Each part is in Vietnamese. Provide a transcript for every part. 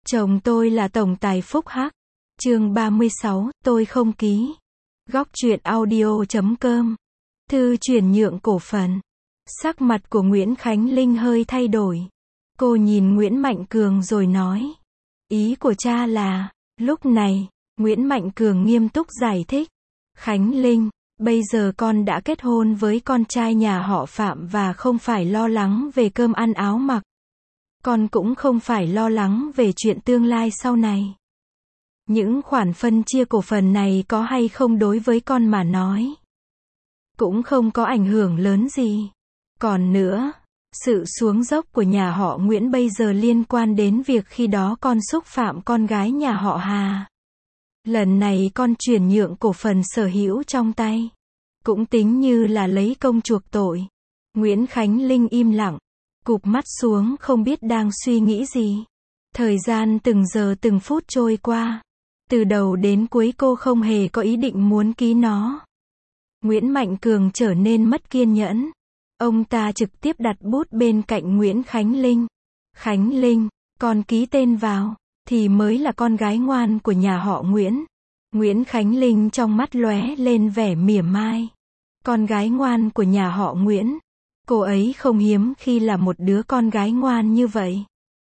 Chồng tôi là tổng tài phúc hắc. Chương 36, tôi không ký. Góc truyện audio.com. Thư chuyển nhượng cổ phần. Sắc mặt của Nguyễn Khánh Linh hơi thay đổi. Cô nhìn Nguyễn Mạnh Cường rồi nói. Ý của cha là, lúc này, Nguyễn Mạnh Cường nghiêm túc giải thích. Khánh Linh, bây giờ con đã kết hôn với con trai nhà họ Phạm và không phải lo lắng về cơm ăn áo mặc. Con cũng không phải lo lắng về chuyện tương lai sau này. Những khoản phân chia cổ phần này có hay không đối với con mà nói, cũng không có ảnh hưởng lớn gì. Còn nữa, sự xuống dốc của nhà họ Nguyễn bây giờ liên quan đến việc khi đó con xúc phạm con gái nhà họ Hà. Lần này con chuyển nhượng cổ phần sở hữu trong tay, cũng tính như là lấy công chuộc tội. Nguyễn Khánh Linh im lặng, cụp mắt xuống không biết đang suy nghĩ gì. Thời gian từng giờ từng phút trôi qua. Từ đầu đến cuối cô không hề có ý định muốn ký nó. Nguyễn Mạnh Cường trở nên mất kiên nhẫn. Ông ta trực tiếp đặt bút bên cạnh Nguyễn Khánh Linh. Khánh Linh, con ký tên vào, thì mới là con gái ngoan của nhà họ Nguyễn. Nguyễn Khánh Linh trong mắt lóe lên vẻ mỉa mai. Con gái ngoan của nhà họ Nguyễn. Cô ấy không hiếm khi là một đứa con gái ngoan như vậy.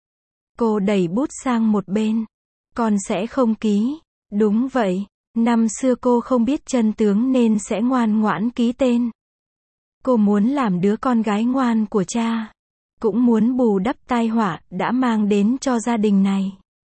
Cô đẩy bút sang một bên. Con sẽ không ký. Đúng vậy, năm xưa cô không biết chân tướng nên sẽ ngoan ngoãn ký tên. Cô muốn làm đứa con gái ngoan của cha. Cũng muốn bù đắp tai họa đã mang đến cho gia đình này.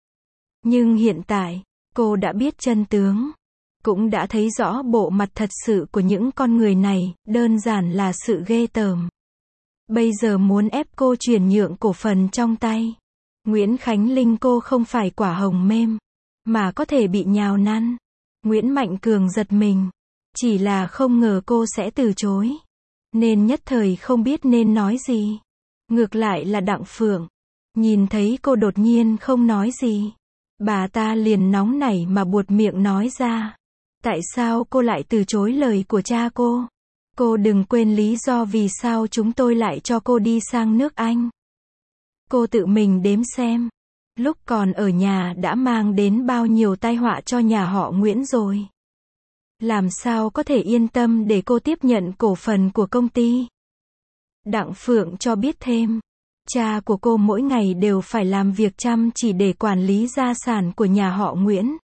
Nhưng hiện tại, cô đã biết chân tướng. Cũng đã thấy rõ bộ mặt thật sự của những con người này, đơn giản là sự ghê tởm. Bây giờ muốn ép cô chuyển nhượng cổ phần trong tay. Nguyễn Khánh Linh, cô không phải quả hồng mềm, mà có thể bị nhào nặn. Nguyễn Mạnh Cường giật mình. Chỉ là không ngờ cô sẽ từ chối. Nên nhất thời không biết nên nói gì. Ngược lại là Đặng Phượng. Nhìn thấy cô đột nhiên không nói gì, bà ta liền nóng nảy mà buột miệng nói ra. Tại sao cô lại từ chối lời của cha cô? Cô đừng quên lý do vì sao chúng tôi lại cho cô đi sang nước Anh. Cô tự mình đếm xem. Lúc còn ở nhà đã mang đến bao nhiêu tai họa cho nhà họ Nguyễn rồi. Làm sao có thể yên tâm để cô tiếp nhận cổ phần của công ty? Đặng Phượng cho biết thêm. Cha của cô mỗi ngày đều phải làm việc chăm chỉ để quản lý gia sản của nhà họ Nguyễn.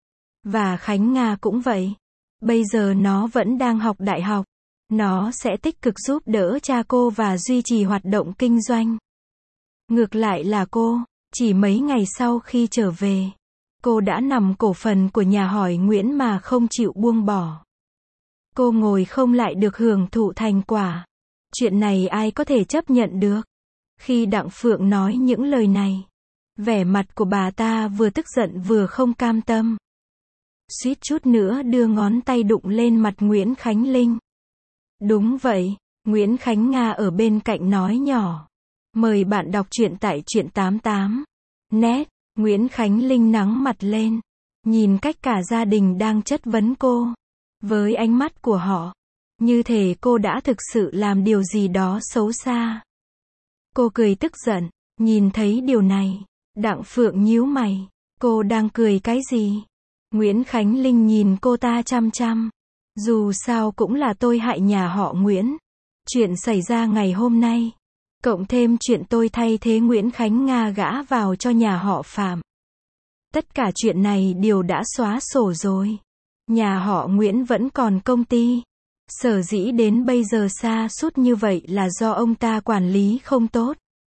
Và Khánh Nga cũng vậy. Bây giờ nó vẫn đang học đại học. Nó sẽ tích cực giúp đỡ cha cô và duy trì hoạt động kinh doanh. Ngược lại là cô, chỉ mấy ngày sau khi trở về, cô đã nằm cổ phần của nhà họ Nguyễn mà không chịu buông bỏ. Cô ngồi không lại được hưởng thụ thành quả. Chuyện này ai có thể chấp nhận được? Khi Đặng Phượng nói những lời này, vẻ mặt của bà ta vừa tức giận vừa không cam tâm. Suýt chút nữa đưa ngón tay đụng lên mặt Nguyễn Khánh Linh. Đúng vậy, Nguyễn Khánh Nga ở bên cạnh nói nhỏ. Mời bạn đọc truyện tại truyện 88. Net. Nguyễn Khánh Linh nắng mặt lên. Nhìn cách cả gia đình đang chất vấn cô. Với ánh mắt của họ, như thể cô đã thực sự làm điều gì đó xấu xa. Cô cười tức giận. Nhìn thấy điều này, Đặng Phượng nhíu mày. Cô đang cười cái gì? Nguyễn Khánh Linh nhìn cô ta chăm chăm. Dù sao cũng là tôi hại nhà họ Nguyễn. Chuyện xảy ra ngày hôm nay, cộng thêm chuyện tôi thay thế Nguyễn Khánh Nga gã vào cho nhà họ Phạm. Tất cả chuyện này đều đã xóa sổ rồi. Nhà họ Nguyễn vẫn còn công ty. Sở dĩ đến bây giờ sa sút như vậy là do ông ta quản lý không tốt.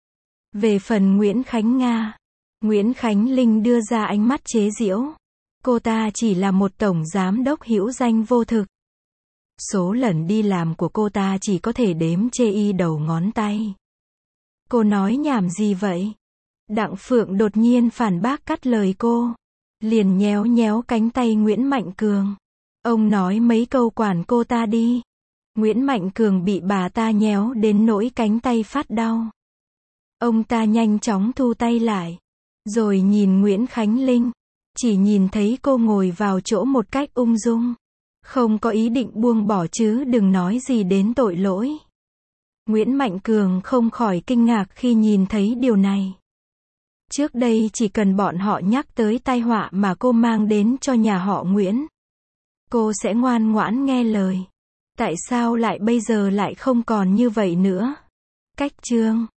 Về phần Nguyễn Khánh Nga, Nguyễn Khánh Linh đưa ra ánh mắt chế giễu. Cô ta chỉ là một tổng giám đốc hữu danh vô thực. Số lần đi làm của cô ta chỉ có thể đếm trên đầu ngón tay. Cô nói nhảm gì vậy? Đặng Phượng đột nhiên phản bác cắt lời cô. Liền nhéo nhéo cánh tay Nguyễn Mạnh Cường. Ông nói mấy câu quản cô ta đi. Nguyễn Mạnh Cường bị bà ta nhéo đến nỗi cánh tay phát đau. Ông ta nhanh chóng thu tay lại. Rồi nhìn Nguyễn Khánh Linh. Chỉ nhìn thấy cô ngồi vào chỗ một cách ung dung. Không có ý định buông bỏ chứ đừng nói gì đến tội lỗi. Nguyễn Mạnh Cường không khỏi kinh ngạc khi nhìn thấy điều này. Trước đây chỉ cần bọn họ nhắc tới tai họa mà cô mang đến cho nhà họ Nguyễn, cô sẽ ngoan ngoãn nghe lời. Tại sao lại bây giờ lại không còn như vậy nữa? Cách chương